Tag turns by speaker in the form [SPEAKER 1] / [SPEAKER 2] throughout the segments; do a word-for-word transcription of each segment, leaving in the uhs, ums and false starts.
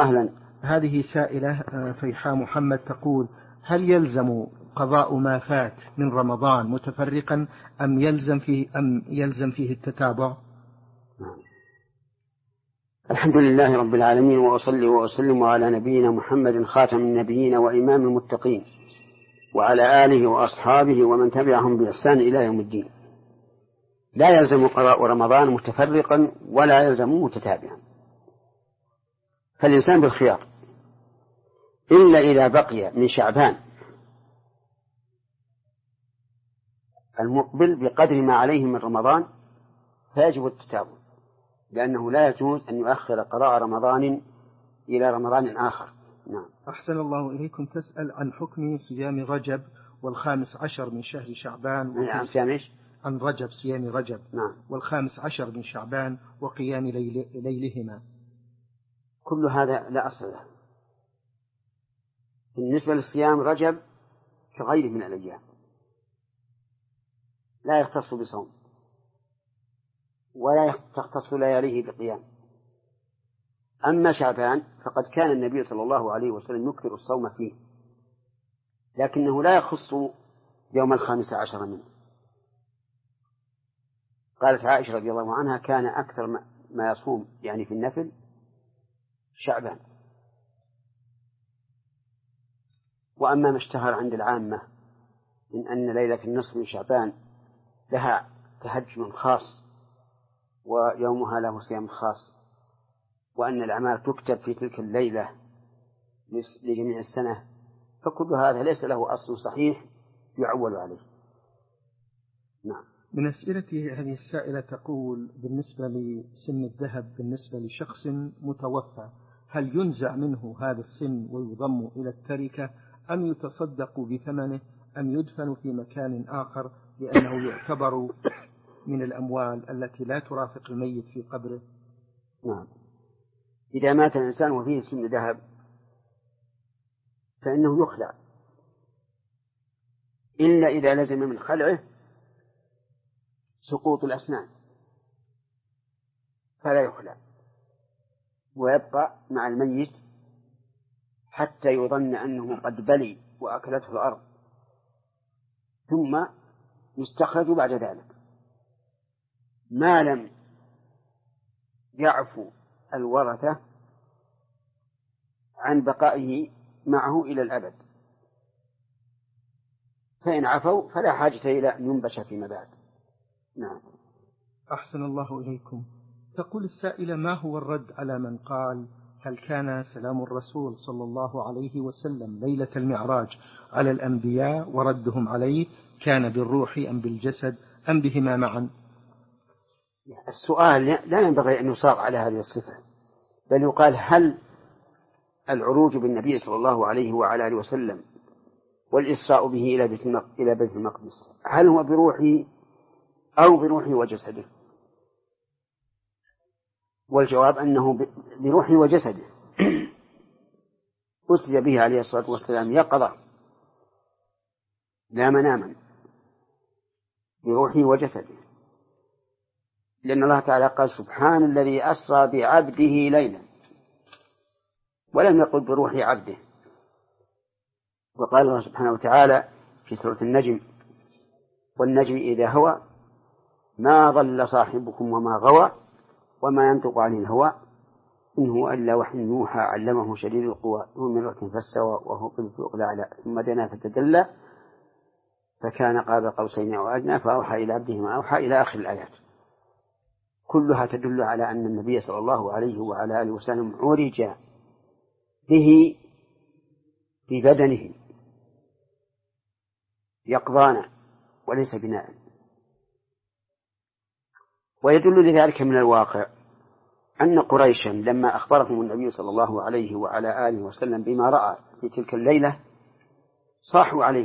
[SPEAKER 1] أهلا.
[SPEAKER 2] هذه سائلة فيحاء محمد تقول: هل يلزم قضاء ما فات من رمضان متفرقا أم يلزم فيه أم يلزم فيه التتابع؟
[SPEAKER 1] الحمد لله رب العالمين، وأصلي وأسلم على نبينا محمد خاتم النبيين وإمام المتقين، وعلى آله وأصحابه ومن تبعهم بإحسان إلى يوم الدين. لا يلزم قضاء رمضان متفرقا ولا يلزم متتابعا، فالإنسان بالخيار، إلا إذا بقي من شعبان المقبل بقدر ما عليه من رمضان فيجب التتابع، لأنه لا يجوز أن يؤخر قضاء رمضان إلى رمضان آخر. نعم.
[SPEAKER 2] أحسن الله إليكم. تسأل عن حكم صيام رجب والخامس عشر من شهر شعبان.
[SPEAKER 1] عن صيام
[SPEAKER 2] عن رجب، صيام رجب.
[SPEAKER 1] نعم.
[SPEAKER 2] والخامس عشر من شعبان وقيام ليل ليلهما.
[SPEAKER 1] كل هذا لا أصل له. بالنسبة للصيام رجب كغيره من الأيام لا يختص بصوم ولا تختص لياليه بقيام. أما شعبان فقد كان النبي صلى الله عليه وسلم يكثر الصوم فيه، لكنه لا يخص يوم الخامس عشر منه. قالت عائشة رضي الله عنها: كان أكثر ما يصوم يعني في النفل شعبان. وأما ما اشتهر عند العامة من أن ليلة النصف من شعبان لها تهجد خاص ويومها له صيام خاص، وأن الأعمال تكتب في تلك الليلة لجميع السنة، فكل هذا ليس له أصل صحيح يعول عليه. نعم.
[SPEAKER 2] من أسئلة هذه السائلة تقول: بالنسبة لسن الذهب بالنسبة لشخص متوفى، هل ينزع منه هذا السن ويضم إلى التركة، أم يتصدق بثمنه، أم يدفن في مكان آخر لأنه يعتبر من الأموال التي لا ترافق الميت في قبره؟
[SPEAKER 1] نعم. إذا مات الإنسان وفيه سن ذهب فإنه يخلع، إلا إذا لزم من خلعه سقوط الأسنان فلا يخلع، ويبقى مع الميت حتى يظن أنه قد بلي وأكلته الأرض، ثم يستخرج بعد ذلك ما لم يعفو الورثة عن بقائه معه إلى الأبد، فإن عفوا فلا حاجة إلى أن ينبش فيما بعد. نعم.
[SPEAKER 2] أحسن الله إليكم. تقول السائلة: ما هو الرد على من قال: هل كان سلام الرسول صلى الله عليه وسلم ليلة المعراج على الأنبياء وردهم عليه كان بالروح أم بالجسد أم بهما معا؟
[SPEAKER 1] السؤال لا ينبغي أن يصاغ على هذه الصفة، بل يقال: هل العروج بالنبي صلى الله عليه وعلى آله وسلم والإسراء به إلى بيت المقدس هل هو بروحه أو بروحه وجسده؟ والجواب أنه بروحه وجسده. أسري به عليه الصلاة والسلام يقظة لا مناما، بروحه وجسده، لأن الله تعالى قال: سبحان الذي أسرى بعبده ليلا، ولم يقل بروح عبده. وقال الله سبحانه وتعالى في سورة النجم: والنجم إذا هوى ما ضل صاحبكم وما غوى وما ينطق عن الهوى إن هو إلا وحي يوحى علمه شديد القوى ذو مرة فاستوى وهو بالأفق الأعلى ثم دنا فتدلى فكان قاب قوسين أو أدنى فأوحى إلى عبده ما أوحى إلى آخر الآيات. كلها تدل على أن النبي صلى الله عليه وعلى آله وسلم عرج به ببدنه يقظانا وليس بناء. ويدل لذلك من الواقع أن قريشا لما أخبرهم النبي صلى الله عليه وعلى آله وسلم بما رأى في تلك الليلة صاحوا عليه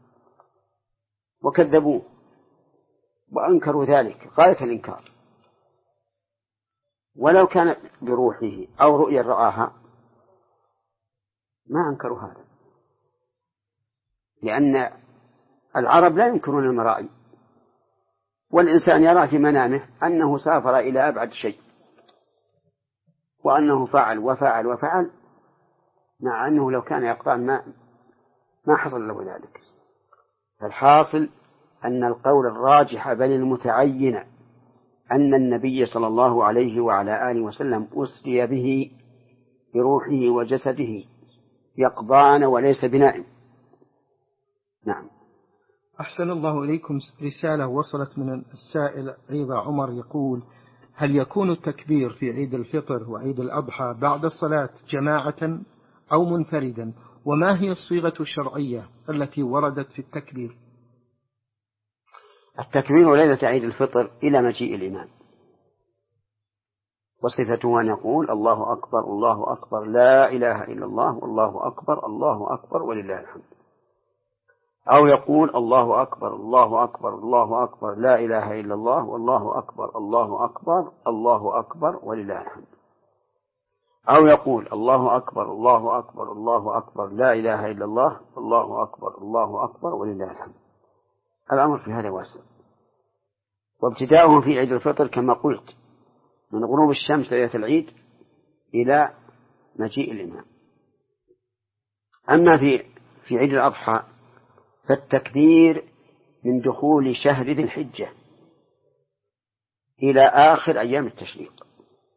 [SPEAKER 1] وكذبوه وأنكروا ذلك غاية الإنكار، ولو كان بروحه أو رؤيا رآها ما أنكروا هذا، لأن العرب لا ينكرون المرائي، والإنسان يرى في منامه أنه سافر إلى أبعد شيء وأنه فعل وفعل وفعل مع أنه لو كان يقطعن ما ما حصل له ذلك. فالحاصل أن القول الراجح بل المتعين أن النبي صلى الله عليه وعلى آله وسلم أسري به بروحه وجسده يقظان وليس بنائم. نعم.
[SPEAKER 2] أحسن الله إليكم. رسالة وصلت من السائل أيضا عمر يقول: هل يكون التكبير في عيد الفطر وعيد الأضحى بعد الصلاة جماعة أو منفردا؟ وما هي الصيغة الشرعية التي وردت في التكبير؟
[SPEAKER 1] التكبير ليلة عيد الفطر إلى مجيء الإمام، وصفته أن يقول الله أكبر الله أكبر لا إله إلا الله والله أكبر الله أكبر ولله الحمد، أو يقول الله أكبر الله أكبر الله أكبر لا إله إلا الله والله أكبر الله أكبر الله أكبر ولله الحمد، أو يقول الله أكبر الله أكبر الله أكبر لا إله إلا الله والله أكبر الله أكبر ولله الحمد. الأمر في هذا واسع. وابتداؤه في عيد الفطر كما قلت من غروب الشمس ليلة العيد إلى مجيء الإمام. أما في في عيد الأضحى فالتكبير من دخول شهر ذي الحجة إلى آخر أيام التشريق،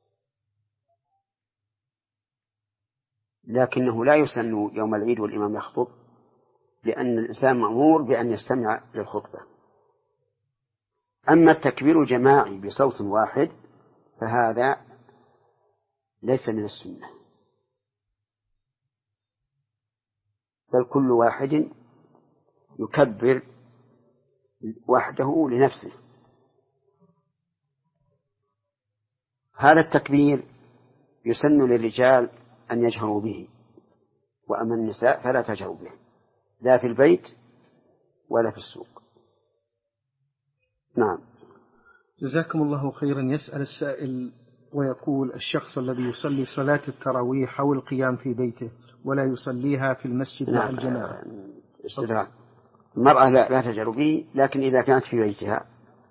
[SPEAKER 1] لكنه لا يسن يوم العيد والإمام يخطب، لأن الإنسان مأمور بأن يستمع للخطبة. أما التكبير الجماعي بصوت واحد فهذا ليس من السنة، بل كل واحد يكبر وحده لنفسه. هذا التكبير يسن للرجال أن يجهروا به، وأما النساء فلا تجهروا به لا في البيت ولا في السوق. نعم.
[SPEAKER 2] جزاكم الله خيرا. يسأل السائل ويقول: الشخص الذي يصلي صلاة التراويح أو القيام في بيته ولا يصليها في المسجد مع الجماعة.
[SPEAKER 1] استدراك. المرأة لا, لا تجهر به، لكن إذا كانت في بيتها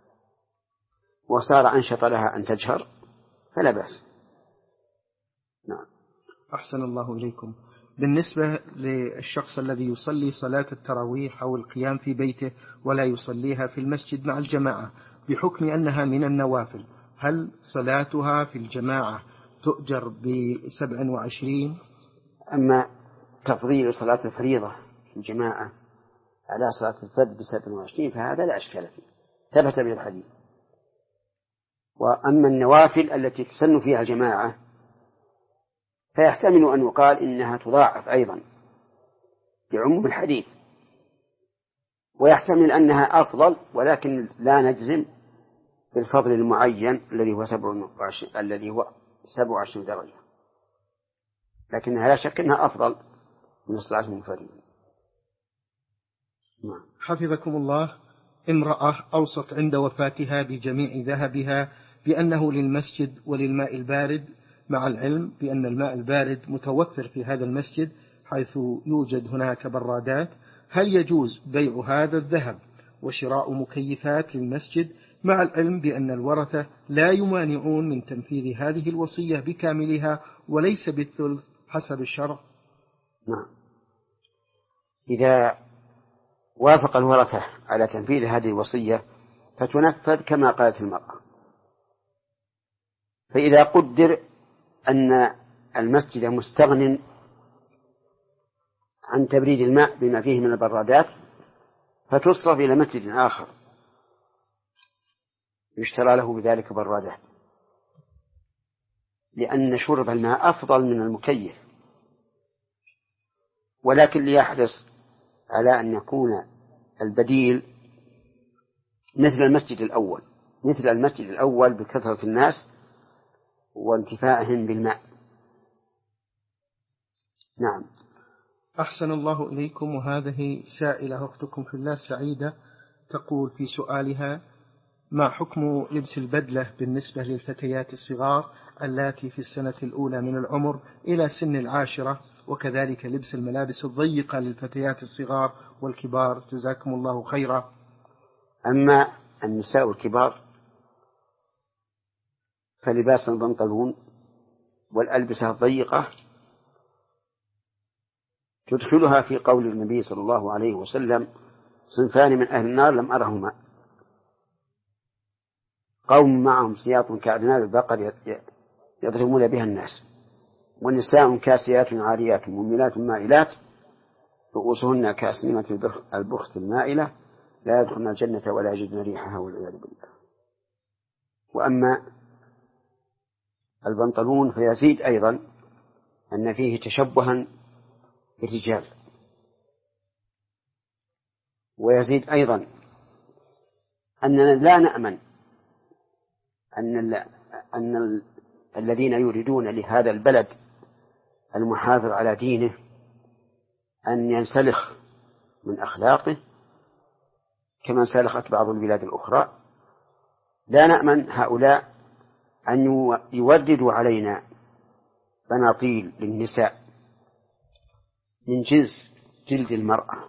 [SPEAKER 1] وصار أنشط لها أن تجهر فلا بأس. نعم.
[SPEAKER 2] أحسن الله إليكم. بالنسبة للشخص الذي يصلي صلاة التراويح أو القيام في بيته ولا يصليها في المسجد مع الجماعة بحكم أنها من النوافل، هل صلاتها في الجماعة تؤجر بسبع وعشرين؟
[SPEAKER 1] أما تفضيل صلاة الفريضة في الجماعة على صلاة الفرد بسبع وعشرين فهذا لا أشكال فيه، ثبت به الحديث. وأما النوافل التي تسن فيها الجماعة فيحتمل أن يقال إنها تضاعف أيضا بعموم الحديث، ويحتمل أنها أفضل، ولكن لا نجزم بالفضل المعين الذي هو سبع وعشرين الذي هو سبع وعشرين درجة، لكنها لا شك أنها أفضل من الصلاة المنفردة.
[SPEAKER 2] حفظكم الله. امرأة أوصت عند وفاتها بجميع ذهبها بأنه للمسجد وللماء البارد، مع العلم بأن الماء البارد متوفر في هذا المسجد حيث يوجد هناك برادات. هل يجوز بيع هذا الذهب وشراء مكيفات للمسجد، مع العلم بأن الورثة لا يمانعون من تنفيذ هذه الوصية بكاملها وليس بالثلث حسب الشرع؟
[SPEAKER 1] نعم. إذا وافق الورثة على تنفيذ هذه الوصية فتنفذ كما قالت المرأة. فإذا قدر أن المسجد مستغن عن تبريد الماء بما فيه من البرادات فتصرف إلى مسجد آخر يشترى له بذلك برادات، لأن شرب الماء أفضل من المكيف. ولكن ليحرص على أن يكون البديل مثل المسجد الأول مثل المسجد الأول بكثرة الناس وانتفاعهم بالماء. نعم.
[SPEAKER 2] أحسن الله إليكم. وهذه سائلة أختكم في الله سعيدة تقول في سؤالها: ما حكم لبس البدلة بالنسبة للفتيات الصغار اللاتي في السنة الأولى من العمر إلى سن العاشرة، وكذلك لبس الملابس الضيقة للفتيات الصغار والكبار؟ جزاكم الله خيرا.
[SPEAKER 1] أما النساء الكبار فلباس البنطلون والألبسة الضيقة تدخلها في قول النبي صلى الله عليه وسلم: صنفان من أهل النار لم أرهما، قوم معهم سياط كأذناب البقر يضربون بها الناس، ونساء كاسيات عاريات مميلات مائلات رؤوسهن كأسنمة البخت المائلة لا يدخلن الجنة ولا يجدن ريحها والعياذ بالله. وأما البنطلون فيزيد أيضا أن فيه تشبها بالرجال، ويزيد أيضا أننا لا نأمن أن, أن ال... الذين يريدون لهذا البلد المحافظ على دينه أن ينسلخ من أخلاقه كما انسلخت بعض البلاد الأخرى. لا نأمن هؤلاء أن يوردوا علينا بناطيل للنساء من جنس جلد المرأة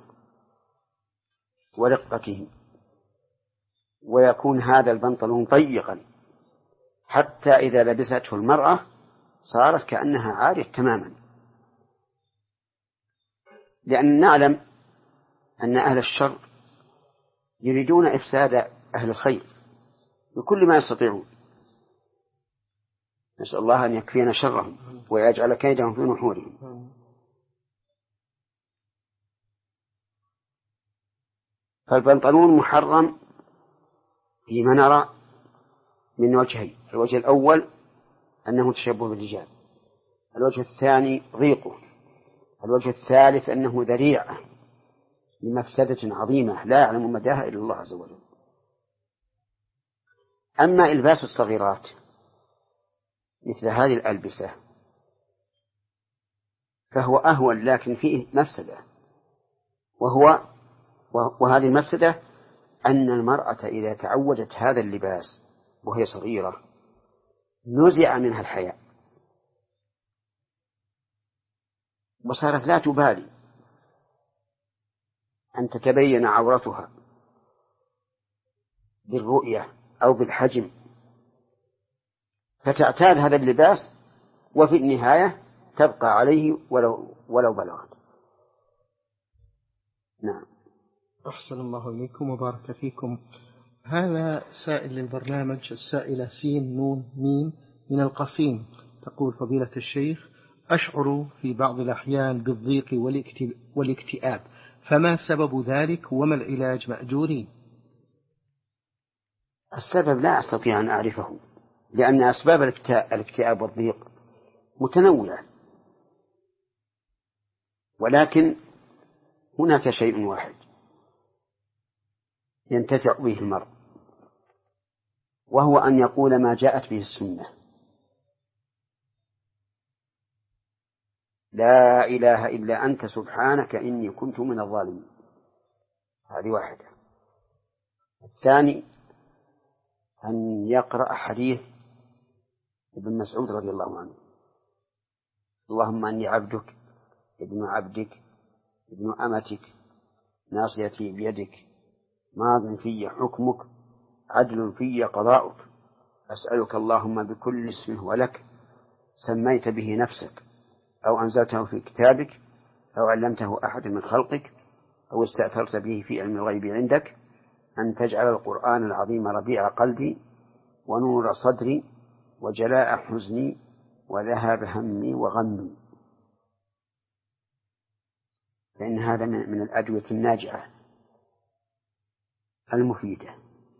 [SPEAKER 1] ورقته، ويكون هذا البنطلون ضيقا حتى إذا لبسته المرأة صارت كأنها عارية تماما، لأن نعلم أن أهل الشر يريدون إفساد أهل الخير بكل ما يستطيعون. نسأل الله أن يكفينا شرهم ويجعل كيدهم في نحورهم. فالبنطلون محرم فيما نرى من وجهين: الوجه الأول أنه تشبه بالرجال، الوجه الثاني ضيقه، الوجه الثالث أنه ذريعة لمفسدة عظيمة لا يعلم مداها إلا الله عز وجل. أما إلباس الصغيرات مثل هذه الألبسة فهو أهون، لكن فيه مفسدة، وهو وهذه المفسدة أن المرأة إذا تعودت هذا اللباس وهي صغيرة نزع منها الحياء وصارت لا تبالي أن تتبين عورتها بالرؤية أو بالحجم، فتعتاد هذا اللباس وفي النهاية تبقى عليه ولو, ولو بلغت. نعم.
[SPEAKER 2] أحسن الله إليكم وبارك فيكم. هذا سائل للبرنامج، السائلة سين نون ميم من القصيم، تقول: فضيلة الشيخ، أشعر في بعض الأحيان بالضيق والاكتئاب، فما سبب ذلك وما العلاج مأجورين؟
[SPEAKER 1] السبب لا أستطيع أن أعرفه، لأن أسباب الاكتئاب والضيق متنوعة، ولكن هناك شيء واحد ينتفع به المرء، وهو أن يقول ما جاءت به السنة: لا إله إلا أنت سبحانك إني كنت من الظالمين. هذه واحدة. الثاني أن يقرأ حديث ابن مسعود رضي الله عنه: اللهم أني عبدك ابن عبدك ابن أمتك ناصيتي بيدك ماض في حكمك عدل في قضاؤك أسألك اللهم بكل اسم هو لك سميت به نفسك أو أنزلته في كتابك أو علمته أحد من خلقك أو استأثرت به في علم الغيب عندك أن تجعل القرآن العظيم ربيع قلبي ونور صدري وجلاء حزني وذهاب همي وغمي. فإن هذا من الأدوية الناجعة المفيدة،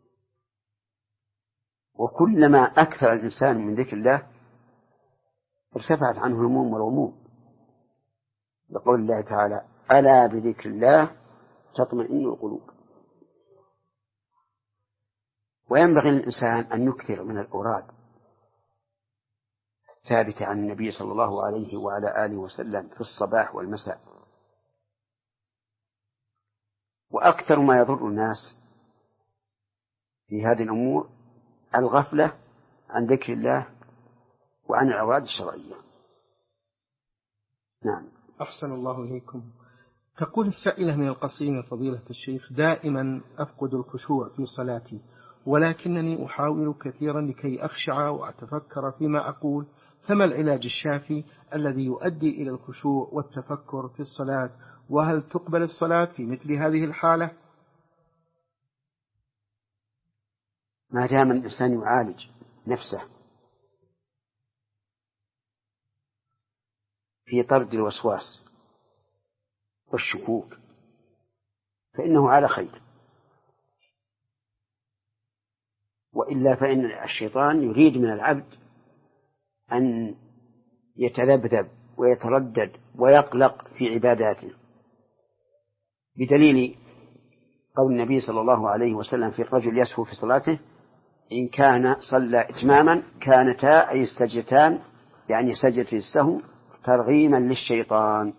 [SPEAKER 1] وكلما أكثر الإنسان من ذكر الله ارتفعت عنه الهموم والغموم، لقول الله تعالى: ألا بذكر الله تطمئن القلوب. وينبغي للإنسان أن يكثر من الأوراد الثابتة عن النبي صلى الله عليه وعلى آله وسلم في الصباح والمساء. وأكثر ما يضر الناس في هذه الأمور الغفلة عن ذكر الله وعن الأوراد الشرعية. نعم.
[SPEAKER 2] أحسن الله إليكم. تقول السائلة من القصيم: فضيلة الشيخ، دائما أفقد الخشوع في صلاتي، ولكنني أحاول كثيرا لكي أخشع وأتفكر فيما أقول، فما العلاج الشافي الذي يؤدي إلى الخشوع والتفكر في الصلاة؟ وهل تقبل الصلاة في مثل هذه الحالة؟
[SPEAKER 1] ما دام الإنسان يعالج نفسه في طرد الوسواس والشكوك فإنه على خير، وإلا فإن الشيطان يريد من العبد أن يتذبذب ويتردد ويقلق في عباداته، بدليل قول النبي صلى الله عليه وسلم في الرجل يسهو في صلاته إن كان صلى إتماما كانتا أي السجدتان يعني سجدة السهو ترغيما للشيطان.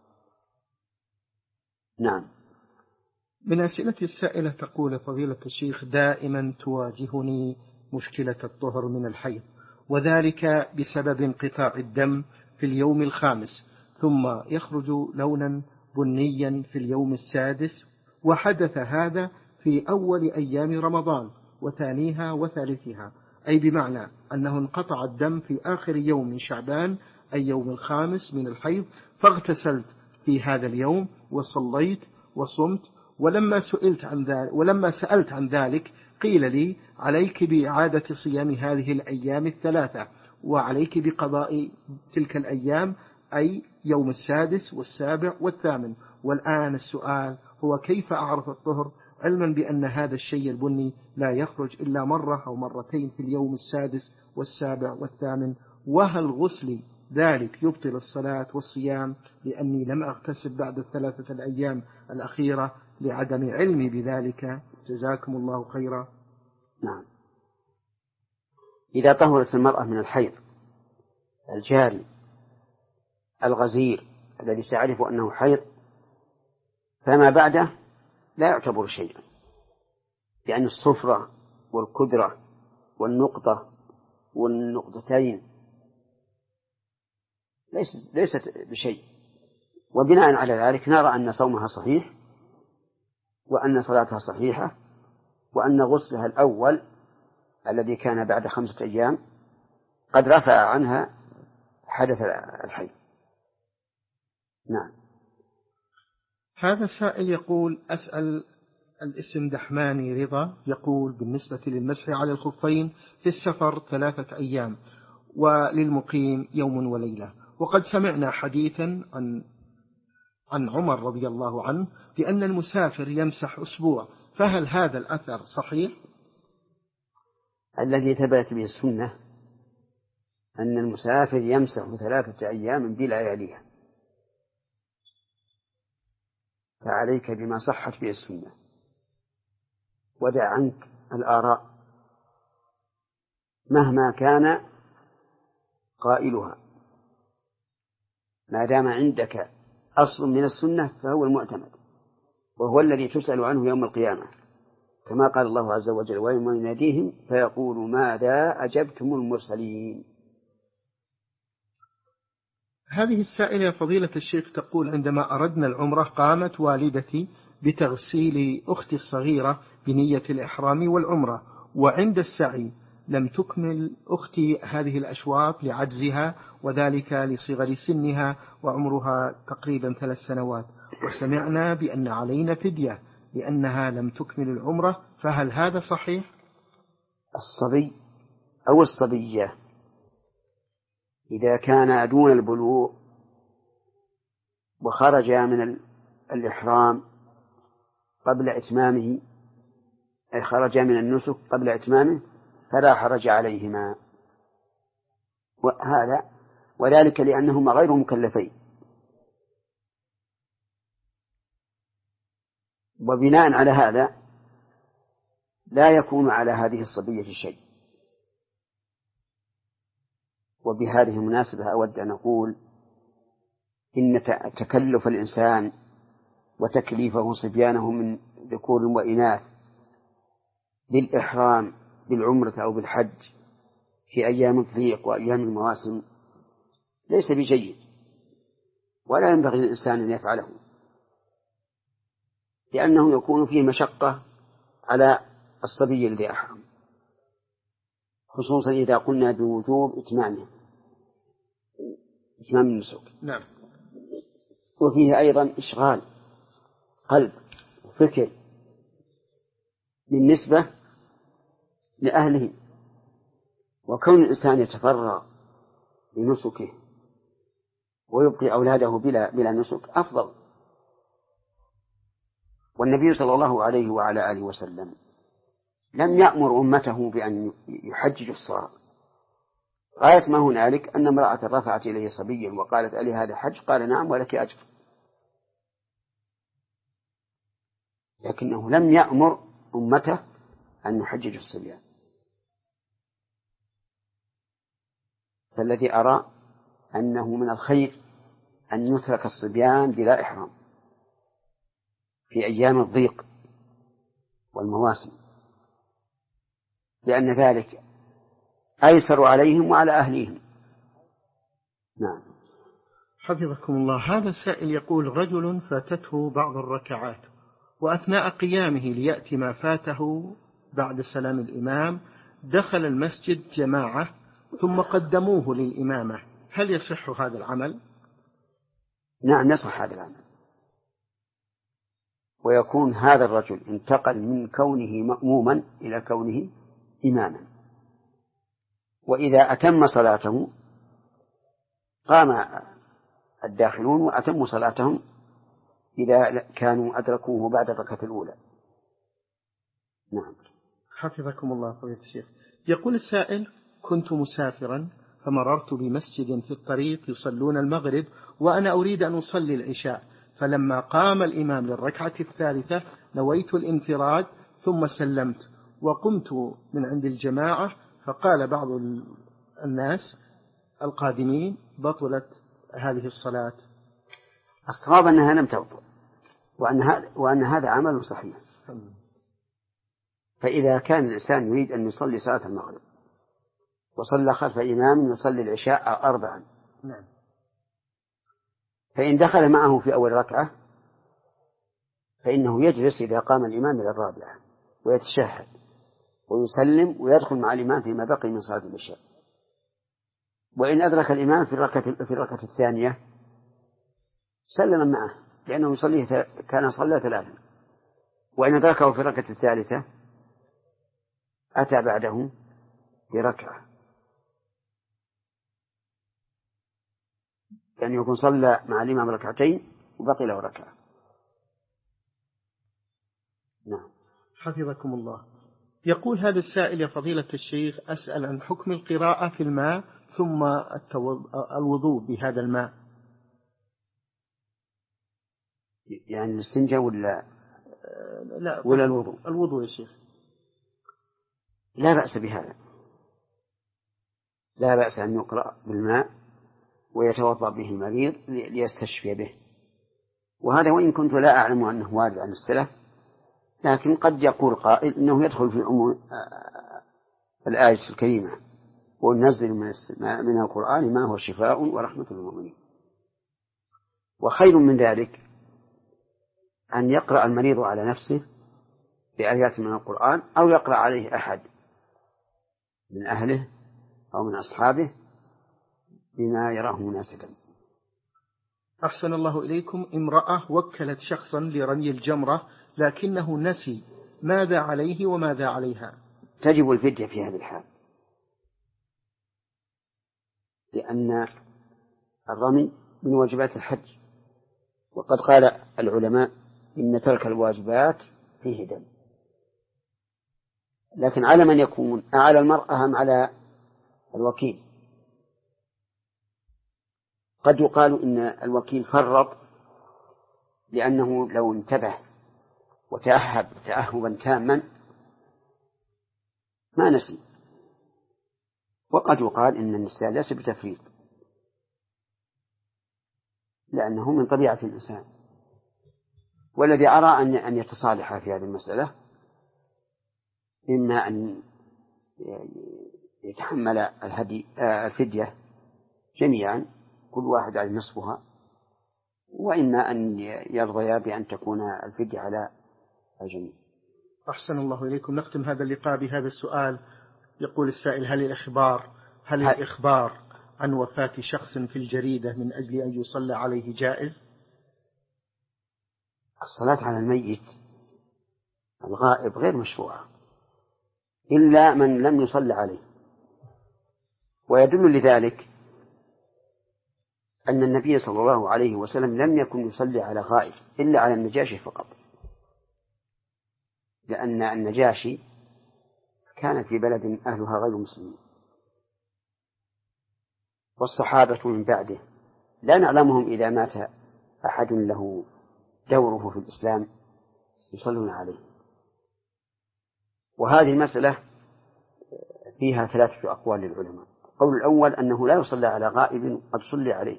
[SPEAKER 1] نعم.
[SPEAKER 2] من أسئلة السائلة تقول فضيلة الشيخ دائما تواجهني مشكلة الطهر من الحيض، وذلك بسبب انقطاع الدم في اليوم الخامس ثم يخرج لونا بنيا في اليوم السادس، وحدث هذا في أول أيام رمضان وثانيها وثالثها، أي بمعنى أنه انقطع الدم في آخر يوم من شعبان أي يوم الخامس من الحيض، فاغتسلت في هذا اليوم وصليت وصمت، ولما سئلت عن ذلك ولما سألت عن ذلك قيل لي عليك بإعادة صيام هذه الأيام الثلاثة وعليك بقضاء تلك الأيام أي يوم السادس والسابع والثامن. والآن السؤال هو كيف أعرف الطهر علما بأن هذا الشيء البني لا يخرج إلا مرة أو مرتين في اليوم السادس والسابع والثامن؟ وهل غسل ذلك يبطل الصلاة والصيام لأني لم أغتسل بعد الثلاثة الأيام الأخيرة لعدم علمي بذلك؟ جزاكم الله خيرا.
[SPEAKER 1] نعم. إذا طهرت المرأة من الحيض الجاري الغزير الذي تعرف أنه حيض فما بعده لا يعتبر شيئا، لأن الصفرة والكدرة والنقطة والنقطتين ليست بشيء، وبناء على ذلك نرى أن صومها صحيح وأن صلاتها صحيحة وأن غسلها الأول الذي كان بعد خمسة أيام قد رفع عنها حدث الحيض. نعم.
[SPEAKER 2] هذا السائل يقول أسأل الاسم دحماني رضا، يقول بالنسبة للمسح على الخفين في السفر ثلاثة أيام وللمقيم يوم وليلة، وقد سمعنا حديثا عن عن عمر رضي الله عنه بأن المسافر يمسح أسبوع، فهل هذا الأثر صحيح؟
[SPEAKER 1] الذي ثبت به السنة أن المسافر يمسح ثلاثة أيام بلياليها، فعليك بما صحت به السنة ودع عنك الآراء مهما كان قائلها، ما دام عندك أصل من السنة فهو المعتمد وهو الذي تسأل عنه يوم القيامة، كما قال الله عز وجل ويوم يناديهم فيقول ماذا أجبتم المرسلين.
[SPEAKER 2] هذه السائلة فضيلة الشيخ تقول عندما أردنا العمرة قامت والدتي بتغسيل أختي الصغيرة بنية الإحرام والعمرة، وعند السعي لم تكمل أختي هذه الأشواط لعجزها وذلك لصغر سنها وعمرها تقريبا ثلاث سنوات، وسمعنا بأن علينا فدية لأنها لم تكمل العمرة، فهل هذا صحيح؟
[SPEAKER 1] الصبي أو الصبية إذا كان دون البلوغ وخرج من الإحرام قبل إتمامه أي خرج من النسك قبل إتمامه فلا حرج عليهما، وهذا وذلك لأنهما غير مكلفين، وبناء على هذا لا يكون على هذه الصبية شيء. وبهذه المناسبة أود أن أقول إن تكلف الإنسان وتكليفه صبيانه من ذكور وإناث بالإحرام بالعمرة أو بالحج في أيام الضيق وأيام المواسم ليس بجيد، ولا ينبغي للإنسان أن يفعله، لأنه يكون فيه مشقة على الصبي الذي أحرم، خصوصا إذا قلنا بوجوب إتمامه، إتمام النسك.
[SPEAKER 2] نعم.
[SPEAKER 1] وفيه أيضا إشغال قلب وفكر بالنسبة لأهله، وكون الإنسان يتفرغ لنسكه ويبقي أولاده بلا, بلا نسك أفضل. والنبي صلى الله عليه وعلى آله وسلم لم يأمر أمته بأن يحججوا الصغار، غاية ما هنالك أن امرأة رفعت إليه صبيا وقالت ألي هذا حج؟ قال نعم ولك أجر، لكنه لم يأمر أمته أن يحججوا الصبيان. فالذي أرى أنه من الخير أن يترك الصبيان بلا إحرام في أيام الضيق والمواسم، لأن ذلك أيسر عليهم وعلى أهليهم. نعم.
[SPEAKER 2] حفظكم الله. هذا السائل يقول: رجل فاتته بعض الركعات، وأثناء قيامه ليأتي ما فاته بعد سلام الإمام دخل المسجد جماعة ثم قدموه للإمامة، هل يصح هذا العمل؟
[SPEAKER 1] نعم يصح هذا العمل، ويكون هذا الرجل انتقل من كونه مأموما إلى كونه إماما، وإذا أتم صلاته قام الداخلون وأتموا صلاتهم إذا كانوا أدركوه بعد الركعة الأولى. نعم.
[SPEAKER 2] حفظكم الله فضيلة الشيخ. يقول السائل: كنت مسافرا فمررت بمسجد في الطريق يصلون المغرب وأنا أريد أن أصلي العشاء، فلما قام الإمام للركعة الثالثة نويت الانفراد ثم سلمت وقمت من عند الجماعة، فقال بعض الناس القادمين: بطلت هذه الصلاة.
[SPEAKER 1] الصواب أنها لم تبطل، وأن هذا, وأن هذا عمل صحيح. فإذا كان الإنسان يريد أن يصلي صلاة المغرب وصلى خلف إمام يصلي العشاء أربعا،
[SPEAKER 2] نعم،
[SPEAKER 1] فإن دخل معه في أول ركعة فإنه يجلس إذا قام الإمام إلى الرابعة ويتشهد ويسلم ويدخل مع الإمام فيما بقي من صلاة العشاء. وإن أدرك الإمام في الركعة في الركعة الثانية سلم معه لأنه يصلي كان صلى ثلاثا، وإن أدركه في الركعة الثالثة أتى بعده بركعة، يعني يكون صلى مع الإمام ركعتين وبقي له ركعة. نعم.
[SPEAKER 2] حفظكم الله. يقول هذا السائل: يا فضيلة الشيخ، أسأل عن حكم القراءة في الماء ثم الوضوء بهذا الماء.
[SPEAKER 1] يعني الاستنجاء ولا
[SPEAKER 2] لا
[SPEAKER 1] ولا الوضوء؟
[SPEAKER 2] الوضوء يا شيخ.
[SPEAKER 1] لا بأس بهذا، لا بأس أن يقرأ بالماء ويتوضأ به المريض ليستشفي به، وهذا وإن كنت لا أعلم أنه وارد عن السلف، لكن قد يقول قائل إنه يدخل في عموم الآية الكريمة: وننزل من القرآن ما هو شفاء ورحمة للمؤمنين. وخير من ذلك أن يقرأ المريض على نفسه بآيات من القرآن، أو يقرأ عليه أحد من أهله أو من أصحابه بما يراه مناسبا.
[SPEAKER 2] أحسن الله إليكم. امرأة وكلت شخصا لرمي الجمرة لكنه نسي، ماذا عليه وماذا عليها؟
[SPEAKER 1] تجب الفدية في هذه الحال، لأن الرمي من واجبات الحج، وقد قال العلماء إن ترك الواجبات فيه دم. لكن على من يكون؟ على المرأة أم على الوكيل؟ قد يقال إن الوكيل فرط لأنه لو انتبه وتأهب تأهبا تاما ما نسي، وقد يقال إن النسيان ليس بتفريط لأنه من طبيعة الإنسان. والذي أرى أن أن يتصالح في هذه المسألة إما أن يتحمل الهدي الفدية جميعا كل واحد على نصفها، وإما أن يرضيا بأن تكون الفدية على الجميع.
[SPEAKER 2] أحسن الله إليكم. نختم هذا اللقاء بهذا السؤال. يقول السائل: هل الإخبار هل الإخبار عن وفاة شخص في الجريدة من أجل أن يصلى عليه جائز؟
[SPEAKER 1] الصلاة على الميت الغائب غير مشروعة إلا من لم يصلى عليه، ويدل لذلك أن النبي صلى الله عليه وسلم لم يكن يصلي على غائب إلا على النجاشي فقط، لأن النجاشي كان في بلد أهلها غير مسلمين، والصحابة من بعده لا نعلمهم إذا مات أحد له دوره في الإسلام يصلون عليه. وهذه المسألة فيها ثلاثة أقوال للعلماء. القول الأول أنه لا يصلى على غائب قد صلي عليه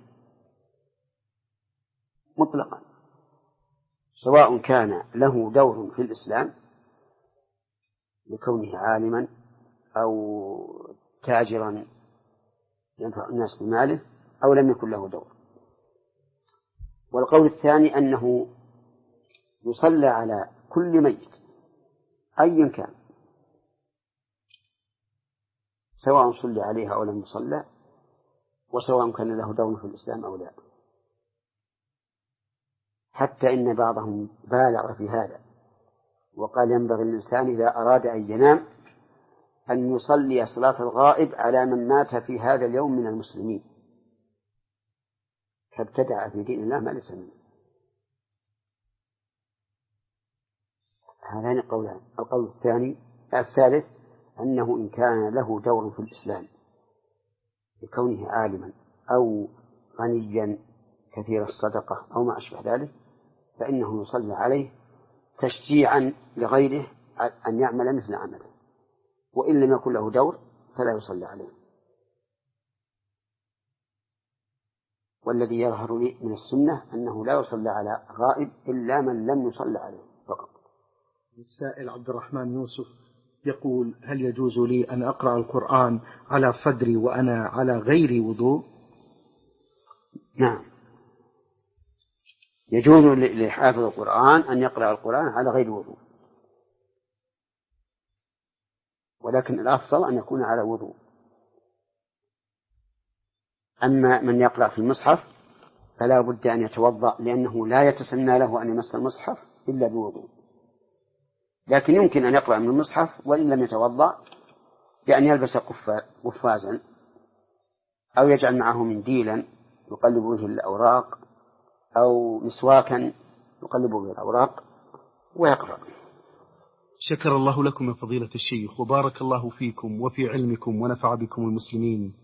[SPEAKER 1] مطلقا، سواء كان له دور في الإسلام لكونه عالما أو تاجرا ينفع الناس بماله أو لم يكن له دور. والقول الثاني أنه يصلى على كل ميت أيا كان، سواء صلى عليها أو لم يصلى، وسواء كان له دور في الإسلام أو لا، حتى إن بعضهم بالغ في هذا وقال ينبغي للإنسان إذا أراد أن ينام أن يصلي صلاة الغائب على من مات في هذا اليوم من المسلمين، فابتدع في دين الله ما ليس منه. هذان قولان. القول الثاني الثالث أنه إن كان له دور في الإسلام لكونه عالما أو غنيا كثير الصدقة أو ما أشبه ذلك فإنه يصلى عليه تشجيعا لغيره أن يعمل مثل عمله، وإن لم يكن له دور فلا يصلى عليه. والذي يظهر لي من السنة أنه لا يصلى على غائب إلا من لم يصلى عليه فقط.
[SPEAKER 2] السائل عبد الرحمن يوسف يقول: هل يجوز لي أن أقرأ القرآن على صدري وأنا على غير وضوء؟
[SPEAKER 1] نعم، يجوز لحافظ القرآن أن يقرأ القرآن على غير وضوء، ولكن الأفضل أن يكون على وضوء. أما من يقرأ في المصحف فلا بد أن يتوضأ، لأنه لا يتسنى له أن يمس المصحف إلا بوضوء، لكن يمكن أن يقرأ من المصحف وإن لم يتوضأ بأن يلبس قفازا أو يجعل معه منديلا يقلب به الأوراق أو مسواكا يقلب به الأوراق ويقرأ.
[SPEAKER 2] شكر الله لكم يا فضيلة الشيخ، وبارك الله فيكم وفي علمكم ونفع بكم المسلمين.